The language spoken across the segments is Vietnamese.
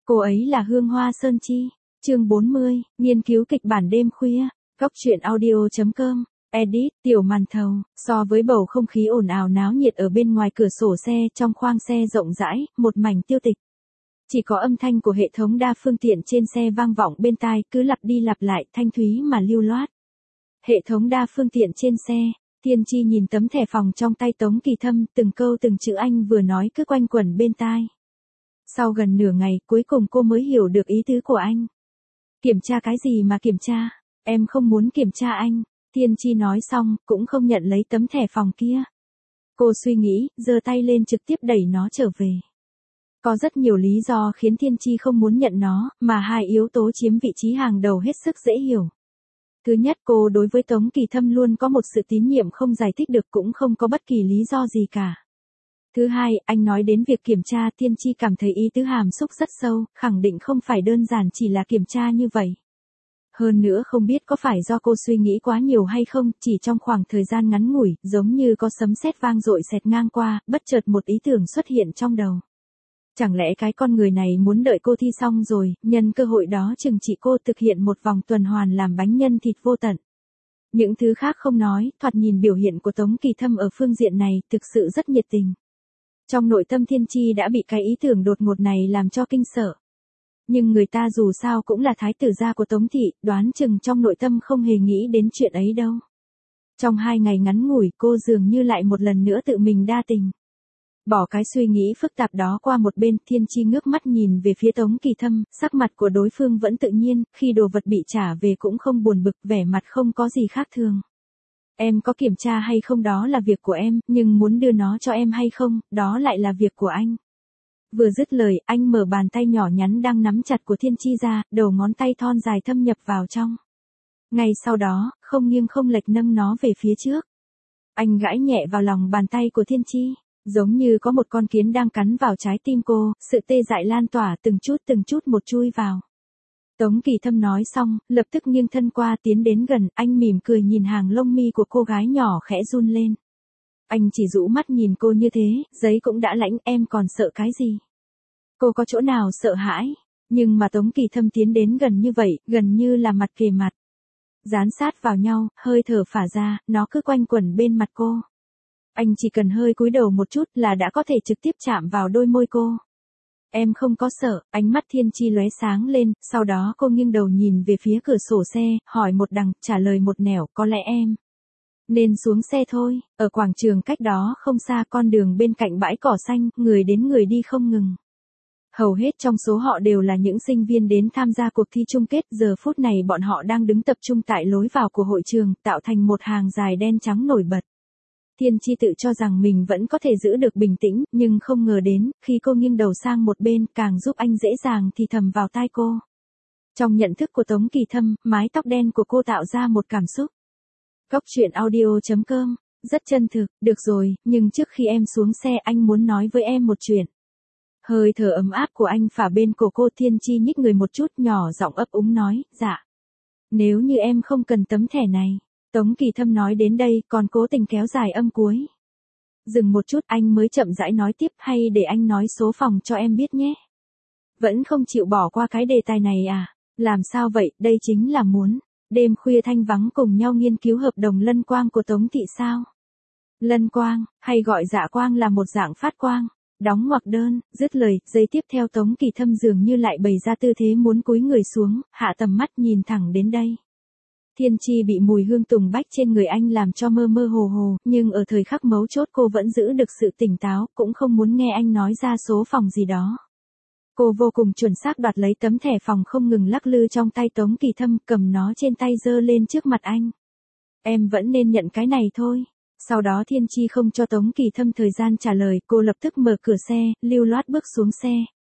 Cô ấy là Hương Hoa Sơn Chi. Chương 40, nghiên cứu kịch bản đêm khuya. Góc truyện audio.com. Edit, Tiểu Màn Thầu. So với bầu không khí ồn ào náo nhiệt ở bên ngoài cửa sổ xe, trong khoang xe rộng rãi, một mảnh tiêu tịch. Chỉ có âm thanh của hệ thống đa phương tiện trên xe vang vọng bên tai, cứ lặp đi lặp lại, thanh thúy mà lưu loát. Hệ thống đa phương tiện trên xe. Thiên Chi nhìn tấm thẻ phòng trong tay Tống Kỳ Thâm, từng câu từng chữ anh vừa nói cứ quanh quẩn bên tai. Sau gần nửa ngày, cuối cùng cô mới hiểu được ý tứ của anh. Kiểm tra cái gì mà kiểm tra? Em không muốn kiểm tra anh. Thiên Chi nói xong, cũng không nhận lấy tấm thẻ phòng kia. Cô suy nghĩ, giơ tay lên trực tiếp đẩy nó trở về. Có rất nhiều lý do khiến Thiên Chi không muốn nhận nó, mà hai yếu tố chiếm vị trí hàng đầu hết sức dễ hiểu. Thứ nhất, cô đối với Tống Kỳ Thâm luôn có một sự tín nhiệm không giải thích được, cũng không có bất kỳ lý do gì cả. Thứ hai, anh nói đến việc kiểm tra, Thiên Chi cảm thấy ý tứ hàm xúc rất sâu, khẳng định không phải đơn giản chỉ là kiểm tra như vậy. Hơn nữa không biết có phải do cô suy nghĩ quá nhiều hay không, chỉ trong khoảng thời gian ngắn ngủi, giống như có sấm sét vang dội xẹt ngang qua, bất chợt một ý tưởng xuất hiện trong đầu. Chẳng lẽ cái con người này muốn đợi cô thi xong rồi, nhân cơ hội đó chừng trị cô thực hiện một vòng tuần hoàn làm bánh nhân thịt vô tận. Những thứ khác không nói, thoạt nhìn biểu hiện của Tống Kỳ Thâm ở phương diện này thực sự rất nhiệt tình. Trong nội tâm Thiên Chi đã bị cái ý tưởng đột ngột này làm cho kinh sợ. Nhưng người ta dù sao cũng là thái tử gia của Tống Thị, đoán chừng trong nội tâm không hề nghĩ đến chuyện ấy đâu. Trong 2 ngày ngắn ngủi, cô dường như lại một lần nữa tự mình đa tình. Bỏ cái suy nghĩ phức tạp đó qua một bên, Thiên Chi ngước mắt nhìn về phía Tống Kỳ Thâm, sắc mặt của đối phương vẫn tự nhiên, khi đồ vật bị trả về cũng không buồn bực, vẻ mặt không có gì khác thường. Em có kiểm tra hay không đó là việc của em, nhưng muốn đưa nó cho em hay không, đó lại là việc của anh. Vừa dứt lời, anh mở bàn tay nhỏ nhắn đang nắm chặt của Thiên Chi ra, đầu ngón tay thon dài thâm nhập vào trong. Ngay sau đó, không nghiêng không lệch nâng nó về phía trước. Anh gãi nhẹ vào lòng bàn tay của Thiên Chi, giống như có một con kiến đang cắn vào trái tim cô, sự tê dại lan tỏa từng chút một chui vào. Tống Kỳ Thâm nói xong, lập tức nghiêng thân qua tiến đến gần, anh mỉm cười nhìn hàng lông mi của cô gái nhỏ khẽ run lên. Anh chỉ rũ mắt nhìn cô như thế, giấy cũng đã lãnh, em còn sợ cái gì? Cô có chỗ nào sợ hãi? Nhưng mà Tống Kỳ Thâm tiến đến gần như vậy, gần như là mặt kề mặt. Dán sát vào nhau, hơi thở phả ra, nó cứ quanh quẩn bên mặt cô. Anh chỉ cần hơi cúi đầu một chút là đã có thể trực tiếp chạm vào đôi môi cô. Em không có sợ, ánh mắt Thiên Chi lóe sáng lên, sau đó cô nghiêng đầu nhìn về phía cửa sổ xe, hỏi một đằng, trả lời một nẻo, có lẽ em nên xuống xe thôi. Ở quảng trường cách đó không xa, con đường bên cạnh bãi cỏ xanh, người đến người đi không ngừng. Hầu hết trong số họ đều là những sinh viên đến tham gia cuộc thi chung kết, giờ phút này bọn họ đang đứng tập trung tại lối vào của hội trường, tạo thành một hàng dài đen trắng nổi bật. Thiên Chi tự cho rằng mình vẫn có thể giữ được bình tĩnh, nhưng không ngờ đến, khi cô nghiêng đầu sang một bên, càng giúp anh dễ dàng thì thầm vào tai cô. Trong nhận thức của Tống Kỳ Thâm, mái tóc đen của cô tạo ra một cảm xúc. Góc truyện audio.com, rất chân thực, được rồi, nhưng trước khi em xuống xe anh muốn nói với em một chuyện. Hơi thở ấm áp của anh phả bên cổ cô. Thiên Chi nhích người một chút, nhỏ giọng ấp úng nói, dạ. Nếu như em không cần tấm thẻ này. Tống Kỳ Thâm nói đến đây, còn cố tình kéo dài âm cuối. Dừng một chút, anh mới chậm rãi nói tiếp, hay để anh nói số phòng cho em biết nhé. Vẫn không chịu bỏ qua cái đề tài này à? Làm sao vậy, đây chính là muốn đêm khuya thanh vắng cùng nhau nghiên cứu hợp đồng lân quang của Tống Thị sao? Lân quang, hay gọi dạ quang là một dạng phát quang. Đóng ngoặc đơn, dứt lời, giây tiếp theo Tống Kỳ Thâm dường như lại bày ra tư thế muốn cúi người xuống, hạ tầm mắt nhìn thẳng đến đây. Thiên Chi bị mùi hương tùng bách trên người anh làm cho mơ mơ hồ hồ, nhưng ở thời khắc mấu chốt cô vẫn giữ được sự tỉnh táo, cũng không muốn nghe anh nói ra số phòng gì đó. Cô vô cùng chuẩn xác đoạt lấy tấm thẻ phòng không ngừng lắc lư trong tay Tống Kỳ Thâm, cầm nó trên tay giơ lên trước mặt anh. Em vẫn nên nhận cái này thôi. Sau đó Thiên Chi không cho Tống Kỳ Thâm thời gian trả lời, cô lập tức mở cửa xe, lưu loát bước xuống xe.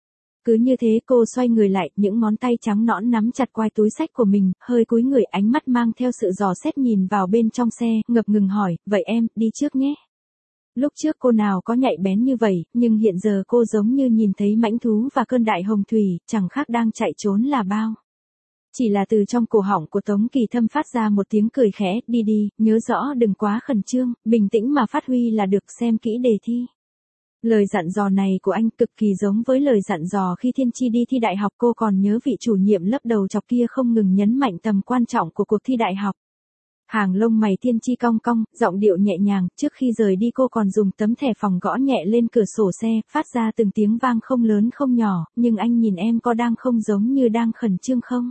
Cứ như thế cô xoay người lại, những ngón tay trắng nõn nắm chặt quai túi xách của mình, hơi cúi người, ánh mắt mang theo sự dò xét nhìn vào bên trong xe, ngập ngừng hỏi, vậy em, đi trước nhé. Lúc trước cô nào có nhạy bén như vậy, nhưng hiện giờ cô giống như nhìn thấy mãnh thú và cơn đại hồng thủy, chẳng khác đang chạy trốn là bao. Chỉ là từ trong cổ họng của Tống Kỳ Thâm phát ra một tiếng cười khẽ, đi đi, nhớ rõ đừng quá khẩn trương, bình tĩnh mà phát huy là được, xem kỹ đề thi. Lời dặn dò này của anh cực kỳ giống với lời dặn dò khi Thiên Chi đi thi đại học. Cô còn nhớ vị chủ nhiệm lớp đầu chọc kia không ngừng nhấn mạnh tầm quan trọng của cuộc thi đại học. Hàng lông mày Thiên Chi cong cong, giọng điệu nhẹ nhàng, trước khi rời đi cô còn dùng tấm thẻ phòng gõ nhẹ lên cửa sổ xe, phát ra từng tiếng vang không lớn không nhỏ, nhưng anh nhìn em có đang không giống như đang khẩn trương không?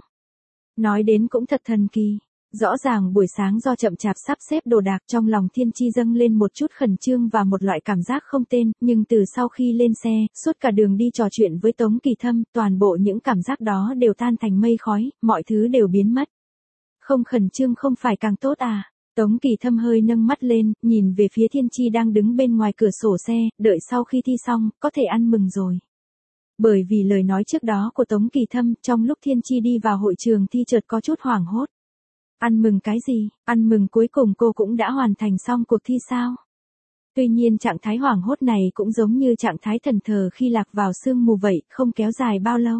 Nói đến cũng thật thần kỳ. Rõ ràng buổi sáng do chậm chạp sắp xếp đồ đạc trong lòng Thiên Chi dâng lên một chút khẩn trương và một loại cảm giác không tên, nhưng từ sau khi lên xe, suốt cả đường đi trò chuyện với Tống Kỳ Thâm, toàn bộ những cảm giác đó đều tan thành mây khói, mọi thứ đều biến mất. Không khẩn trương không phải càng tốt à? Tống Kỳ Thâm hơi nâng mắt lên, nhìn về phía Thiên Chi đang đứng bên ngoài cửa sổ xe, đợi sau khi thi xong, có thể ăn mừng rồi. Bởi vì lời nói trước đó của Tống Kỳ Thâm, trong lúc Thiên Chi đi vào hội trường thi chợt có chút hoảng hốt. Ăn mừng cái gì? Ăn mừng cuối cùng cô cũng đã hoàn thành xong cuộc thi sao? Tuy nhiên trạng thái hoảng hốt này cũng giống như trạng thái thần thờ khi lạc vào sương mù vậy, không kéo dài bao lâu.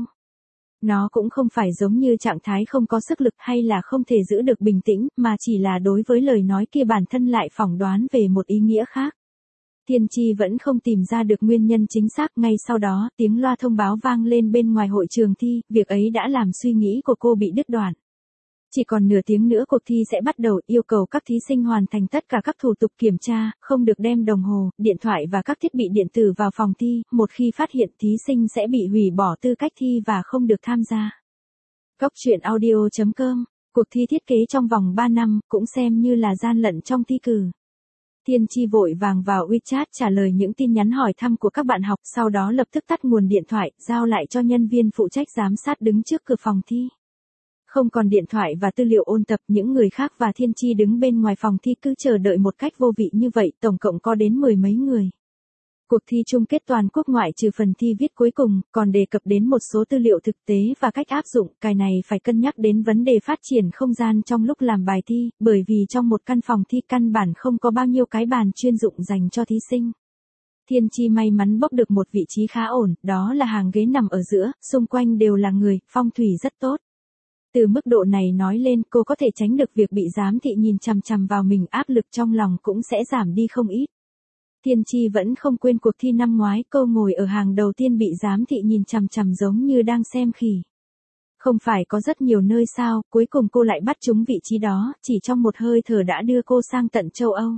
Nó cũng không phải giống như trạng thái không có sức lực hay là không thể giữ được bình tĩnh, mà chỉ là đối với lời nói kia bản thân lại phỏng đoán về một ý nghĩa khác. Thiên Chi vẫn không tìm ra được nguyên nhân chính xác, ngay sau đó, tiếng loa thông báo vang lên bên ngoài hội trường thi, việc ấy đã làm suy nghĩ của cô bị đứt đoạn. Chỉ còn nửa tiếng nữa cuộc thi sẽ bắt đầu, yêu cầu các thí sinh hoàn thành tất cả các thủ tục kiểm tra, không được đem đồng hồ, điện thoại và các thiết bị điện tử vào phòng thi, một khi phát hiện thí sinh sẽ bị hủy bỏ tư cách thi và không được tham gia. Góc truyện audio.com, cuộc thi thiết kế trong vòng 3 năm, cũng xem như là gian lận trong thi cử. Thiên Chi vội vàng vào WeChat trả lời những tin nhắn hỏi thăm của các bạn học, sau đó lập tức tắt nguồn điện thoại, giao lại cho nhân viên phụ trách giám sát đứng trước cửa phòng thi. Không còn điện thoại và tư liệu ôn tập, những người khác và Thiên Chi đứng bên ngoài phòng thi cứ chờ đợi một cách vô vị như vậy, tổng cộng có đến 10 mấy người. Cuộc thi chung kết toàn quốc ngoại trừ phần thi viết cuối cùng, còn đề cập đến một số tư liệu thực tế và cách áp dụng, cái này phải cân nhắc đến vấn đề phát triển không gian trong lúc làm bài thi, bởi vì trong một căn phòng thi căn bản không có bao nhiêu cái bàn chuyên dụng dành cho thí sinh. Thiên Chi may mắn bốc được một vị trí khá ổn, đó là hàng ghế nằm ở giữa, xung quanh đều là người, phong thủy rất tốt. Từ mức độ này nói lên, cô có thể tránh được việc bị giám thị nhìn chằm chằm vào mình, áp lực trong lòng cũng sẽ giảm đi không ít. Thiên Chi vẫn không quên cuộc thi năm ngoái, cô ngồi ở hàng đầu tiên bị giám thị nhìn chằm chằm giống như đang xem khỉ. Không phải có rất nhiều nơi sao, cuối cùng cô lại bắt trúng vị trí đó, chỉ trong một hơi thở đã đưa cô sang tận châu Âu.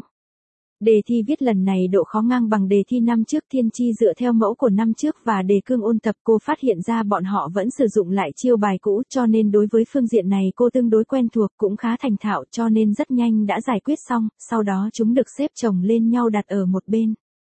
Đề thi viết lần này độ khó ngang bằng đề thi năm trước. Thiên Chi dựa theo mẫu của năm trước và đề cương ôn tập, cô phát hiện ra bọn họ vẫn sử dụng lại chiêu bài cũ, cho nên đối với phương diện này cô tương đối quen thuộc, cũng khá thành thạo, cho nên rất nhanh đã giải quyết xong, sau đó chúng được xếp chồng lên nhau đặt ở một bên.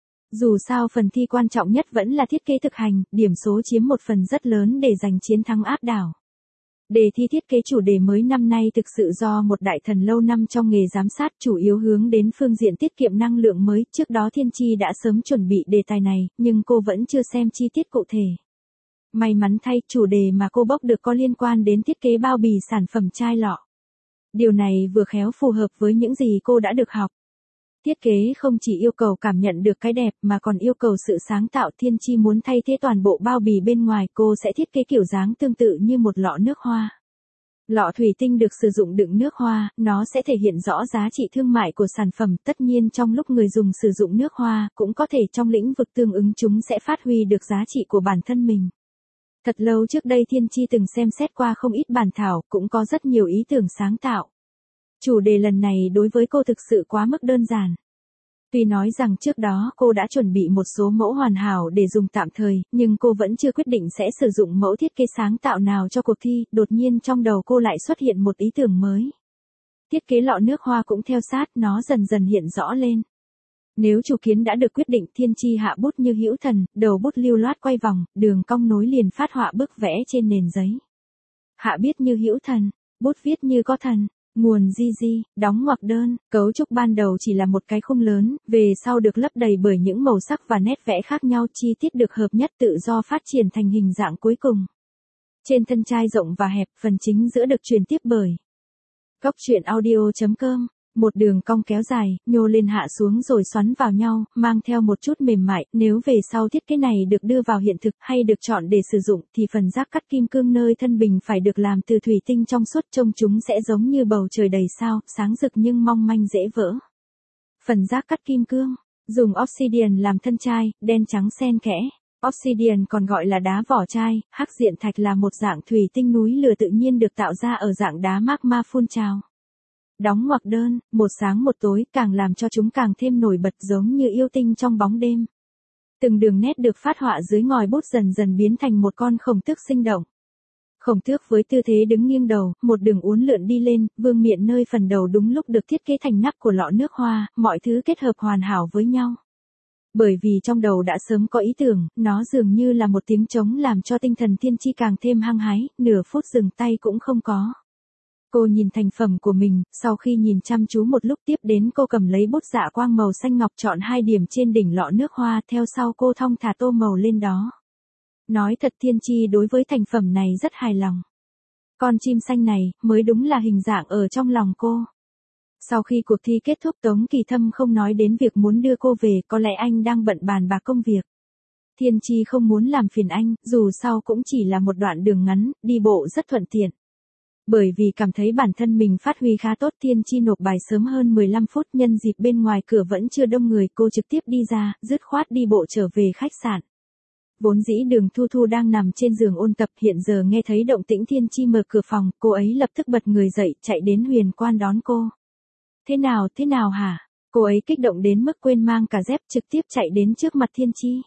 Dù sao phần thi quan trọng nhất vẫn là thiết kế thực hành, điểm số chiếm một phần rất lớn để giành chiến thắng áp đảo. Đề thi thiết kế chủ đề mới năm nay thực sự do một đại thần lâu năm trong nghề giám sát, chủ yếu hướng đến phương diện tiết kiệm năng lượng mới. Trước đó Thiên Chi đã sớm chuẩn bị đề tài này, nhưng cô vẫn chưa xem chi tiết cụ thể. May mắn thay, chủ đề mà cô bốc được có liên quan đến thiết kế bao bì sản phẩm chai lọ. Điều này vừa khéo phù hợp với những gì cô đã được học. Thiết kế không chỉ yêu cầu cảm nhận được cái đẹp mà còn yêu cầu sự sáng tạo. Thiên Chi muốn thay thế toàn bộ bao bì bên ngoài, cô sẽ thiết kế kiểu dáng tương tự như một lọ nước hoa. Lọ thủy tinh được sử dụng đựng nước hoa, nó sẽ thể hiện rõ giá trị thương mại của sản phẩm. Tất nhiên trong lúc người dùng sử dụng nước hoa, cũng có thể trong lĩnh vực tương ứng chúng sẽ phát huy được giá trị của bản thân mình. Thật lâu trước đây Thiên Chi từng xem xét qua không ít bản thảo, cũng có rất nhiều ý tưởng sáng tạo. Chủ đề lần này đối với cô thực sự quá mức đơn giản. Tuy nói rằng trước đó cô đã chuẩn bị một số mẫu hoàn hảo để dùng tạm thời, nhưng cô vẫn chưa quyết định sẽ sử dụng mẫu thiết kế sáng tạo nào cho cuộc thi. Đột nhiên trong đầu cô lại xuất hiện một ý tưởng mới. Thiết kế lọ nước hoa cũng theo sát, nó dần dần hiện rõ lên. Nếu chủ kiến đã được quyết định, Thiên Chi hạ bút như hữu thần, đầu bút lưu loát quay vòng, đường cong nối liền phát họa bức vẽ trên nền giấy. Hạ viết như hữu thần, bút viết như có thần. Nguồn GG, đóng ngoặc đơn, cấu trúc ban đầu chỉ là một cái khung lớn, về sau được lấp đầy bởi những màu sắc và nét vẽ khác nhau, chi tiết được hợp nhất tự do phát triển thành hình dạng cuối cùng. Trên thân chai rộng và hẹp, phần chính giữa được truyền tiếp bởi Góc truyện audio.com, một đường cong kéo dài, nhô lên hạ xuống rồi xoắn vào nhau, mang theo một chút mềm mại. Nếu về sau thiết kế này được đưa vào hiện thực hay được chọn để sử dụng thì phần rác cắt kim cương nơi thân bình phải được làm từ thủy tinh trong suốt, trông chúng sẽ giống như bầu trời đầy sao, sáng rực nhưng mong manh dễ vỡ. Phần rác cắt kim cương, Dùng obsidian làm thân chai, đen trắng xen kẽ. Obsidian còn gọi là đá vỏ chai, hắc diện thạch là một dạng thủy tinh núi lửa tự nhiên được tạo ra ở dạng đá magma phun trào. Đóng ngoặc đơn, một sáng một tối, càng làm cho chúng càng thêm nổi bật giống như yêu tinh trong bóng đêm. Từng đường nét được phát họa dưới ngòi bút dần dần biến thành một con khổng tước sinh động. Khổng tước với tư thế đứng nghiêng đầu, một đường uốn lượn đi lên, vương miện nơi phần đầu đúng lúc được thiết kế thành nắp của lọ nước hoa, mọi thứ kết hợp hoàn hảo với nhau. Bởi vì trong đầu đã sớm có ý tưởng, nó dường như là một tiếng trống làm cho tinh thần Thiên Chi càng thêm hăng hái, nửa phút dừng tay cũng không có. Cô nhìn thành phẩm của mình, sau khi nhìn chăm chú một lúc tiếp đến cô cầm lấy bút dạ quang màu xanh ngọc chọn 2 điểm trên đỉnh lọ nước hoa, theo sau cô thong thả tô màu lên đó. Nói thật Thiên Chi đối với thành phẩm này rất hài lòng. Con chim xanh này, mới đúng là hình dạng ở trong lòng cô. Sau khi cuộc thi kết thúc Tống Kỳ Thâm không nói đến việc muốn đưa cô về, có lẽ anh đang bận bàn bạc công việc. Thiên Chi không muốn làm phiền anh, dù sao cũng chỉ là một đoạn đường ngắn, đi bộ rất thuận tiện. Bởi vì cảm thấy bản thân mình phát huy khá tốt, Thiên Chi nộp bài sớm hơn 15 phút, nhân dịp bên ngoài cửa vẫn chưa đông người, cô trực tiếp đi ra, dứt khoát đi bộ trở về khách sạn. Vốn dĩ Đường Thu Thu đang nằm trên giường ôn tập, hiện giờ nghe thấy động tĩnh Thiên Chi mở cửa phòng, cô ấy lập tức bật người dậy, chạy đến Huyền Quan đón cô. Thế nào hả? Cô ấy kích động đến mức quên mang cả dép, trực tiếp chạy đến trước mặt Thiên Chi.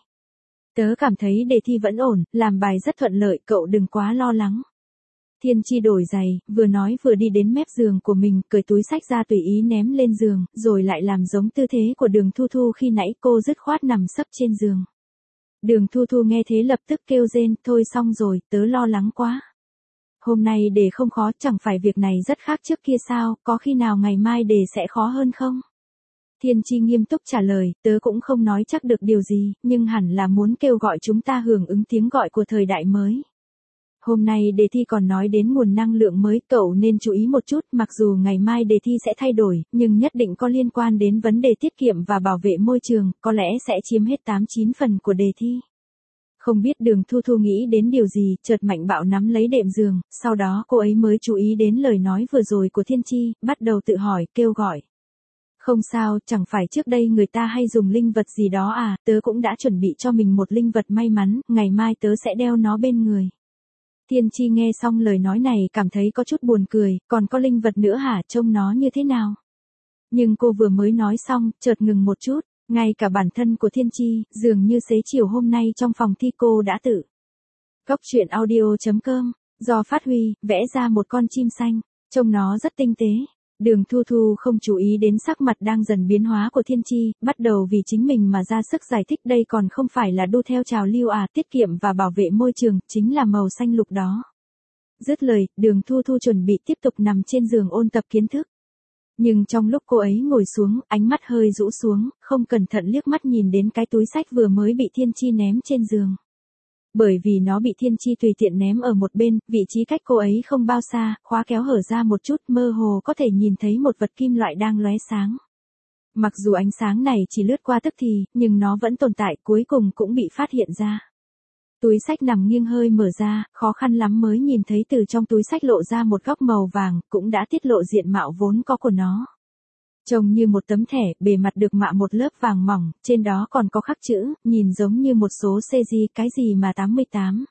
Tớ cảm thấy đề thi vẫn ổn, làm bài rất thuận lợi, cậu đừng quá lo lắng. Thiên Chi đổi giày, vừa nói vừa đi đến mép giường của mình, cởi túi xách ra tùy ý ném lên giường, rồi lại làm giống tư thế của Đường Thu Thu khi nãy, cô dứt khoát nằm sấp trên giường. Đường Thu Thu nghe thế lập tức kêu rên, thôi xong rồi, tớ lo lắng quá. Hôm nay đề không khó, chẳng phải việc này rất khác trước kia sao, có khi nào ngày mai đề sẽ khó hơn không? Thiên Chi nghiêm túc trả lời, tớ cũng không nói chắc được điều gì, nhưng hẳn là muốn kêu gọi chúng ta hưởng ứng tiếng gọi của thời đại mới. Hôm nay đề thi còn nói đến nguồn năng lượng mới, cậu nên chú ý một chút, mặc dù ngày mai đề thi sẽ thay đổi, nhưng nhất định có liên quan đến vấn đề tiết kiệm và bảo vệ môi trường, có lẽ sẽ chiếm hết 8-9 phần của đề thi. Không biết Đường Thu Thu nghĩ đến điều gì, chợt mạnh bạo nắm lấy đệm giường, sau đó cô ấy mới chú ý đến lời nói vừa rồi của Thiên Chi, bắt đầu tự hỏi, kêu gọi. Không sao, chẳng phải trước đây người ta hay dùng linh vật gì đó à, tớ cũng đã chuẩn bị cho mình một linh vật may mắn, ngày mai tớ sẽ đeo nó bên người. Thiên Chi nghe xong lời nói này cảm thấy có chút buồn cười, còn có linh vật nữa hả, trông nó như thế nào? Nhưng cô vừa mới nói xong, chợt ngừng một chút, ngay cả bản thân của Thiên Chi, dường như xế chiều hôm nay trong phòng thi cô đã tự. Góc truyện audio.com, do Phát Huy, vẽ ra một con chim xanh, trông nó rất tinh tế. Đường Thu Thu không chú ý đến sắc mặt đang dần biến hóa của Thiên Chi, bắt đầu vì chính mình mà ra sức giải thích, đây còn không phải là đu theo trào lưu à, tiết kiệm và bảo vệ môi trường, chính là màu xanh lục đó. Dứt lời, Đường Thu Thu chuẩn bị tiếp tục nằm trên giường ôn tập kiến thức. Nhưng trong lúc cô ấy ngồi xuống, ánh mắt hơi rũ xuống, không cẩn thận liếc mắt nhìn đến cái túi xách vừa mới bị Thiên Chi ném trên giường. Bởi vì nó bị Thiên Chi tùy tiện ném ở một bên, vị trí cách cô ấy không bao xa, khóa kéo hở ra một chút, mơ hồ có thể nhìn thấy một vật kim loại đang lóe sáng. Mặc dù ánh sáng này chỉ lướt qua tức thì, nhưng nó vẫn tồn tại, cuối cùng cũng bị phát hiện ra. Túi xách nằm nghiêng hơi mở ra, khó khăn lắm mới nhìn thấy từ trong túi xách lộ ra một góc màu vàng, cũng đã tiết lộ diện mạo vốn có của nó. Trông như một tấm thẻ, bề mặt được mạ một lớp vàng mỏng, trên đó còn có khắc chữ, nhìn giống như một số CG, cái gì mà 88.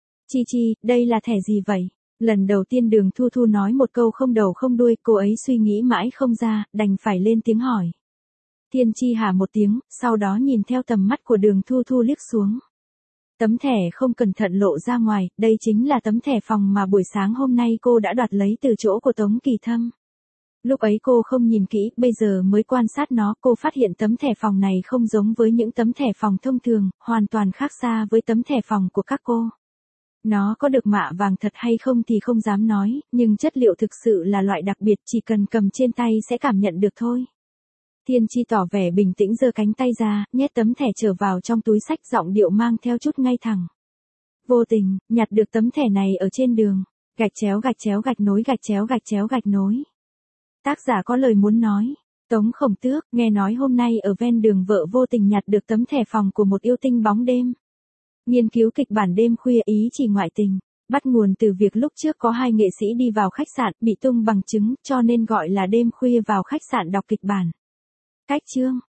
Chi, đây là thẻ gì vậy? Lần đầu tiên Đường Thu Thu nói một câu không đầu không đuôi, cô ấy suy nghĩ mãi không ra, đành phải lên tiếng hỏi. Thiên Chi hả một tiếng, sau đó nhìn theo tầm mắt của Đường Thu Thu liếc xuống. Tấm thẻ không cẩn thận lộ ra ngoài, đây chính là tấm thẻ phòng mà buổi sáng hôm nay cô đã đoạt lấy từ chỗ của Tống Kỳ Thâm. Lúc ấy cô không nhìn kỹ, bây giờ mới quan sát nó, cô phát hiện tấm thẻ phòng này không giống với những tấm thẻ phòng thông thường, hoàn toàn khác xa với tấm thẻ phòng của các cô. Nó có được mạ vàng thật hay không thì không dám nói, nhưng chất liệu thực sự là loại đặc biệt, chỉ cần cầm trên tay sẽ cảm nhận được thôi. Thiên Chi tỏ vẻ bình tĩnh giơ cánh tay ra, nhét tấm thẻ trở vào trong túi xách, giọng điệu mang theo chút ngay thẳng. Vô tình, nhặt được tấm thẻ này ở trên đường, gạch chéo gạch nối gạch chéo gạch nối. Tác giả có lời muốn nói. Tống Khổng Tước, nghe nói hôm nay ở ven đường vợ vô tình nhặt được tấm thẻ phòng của một yêu tinh bóng đêm. Nghiên cứu kịch bản đêm khuya, ý chỉ ngoại tình. Bắt nguồn từ việc lúc trước có 2 nghệ sĩ đi vào khách sạn, bị tung bằng chứng, cho nên gọi là đêm khuya vào khách sạn đọc kịch bản. Cách chương.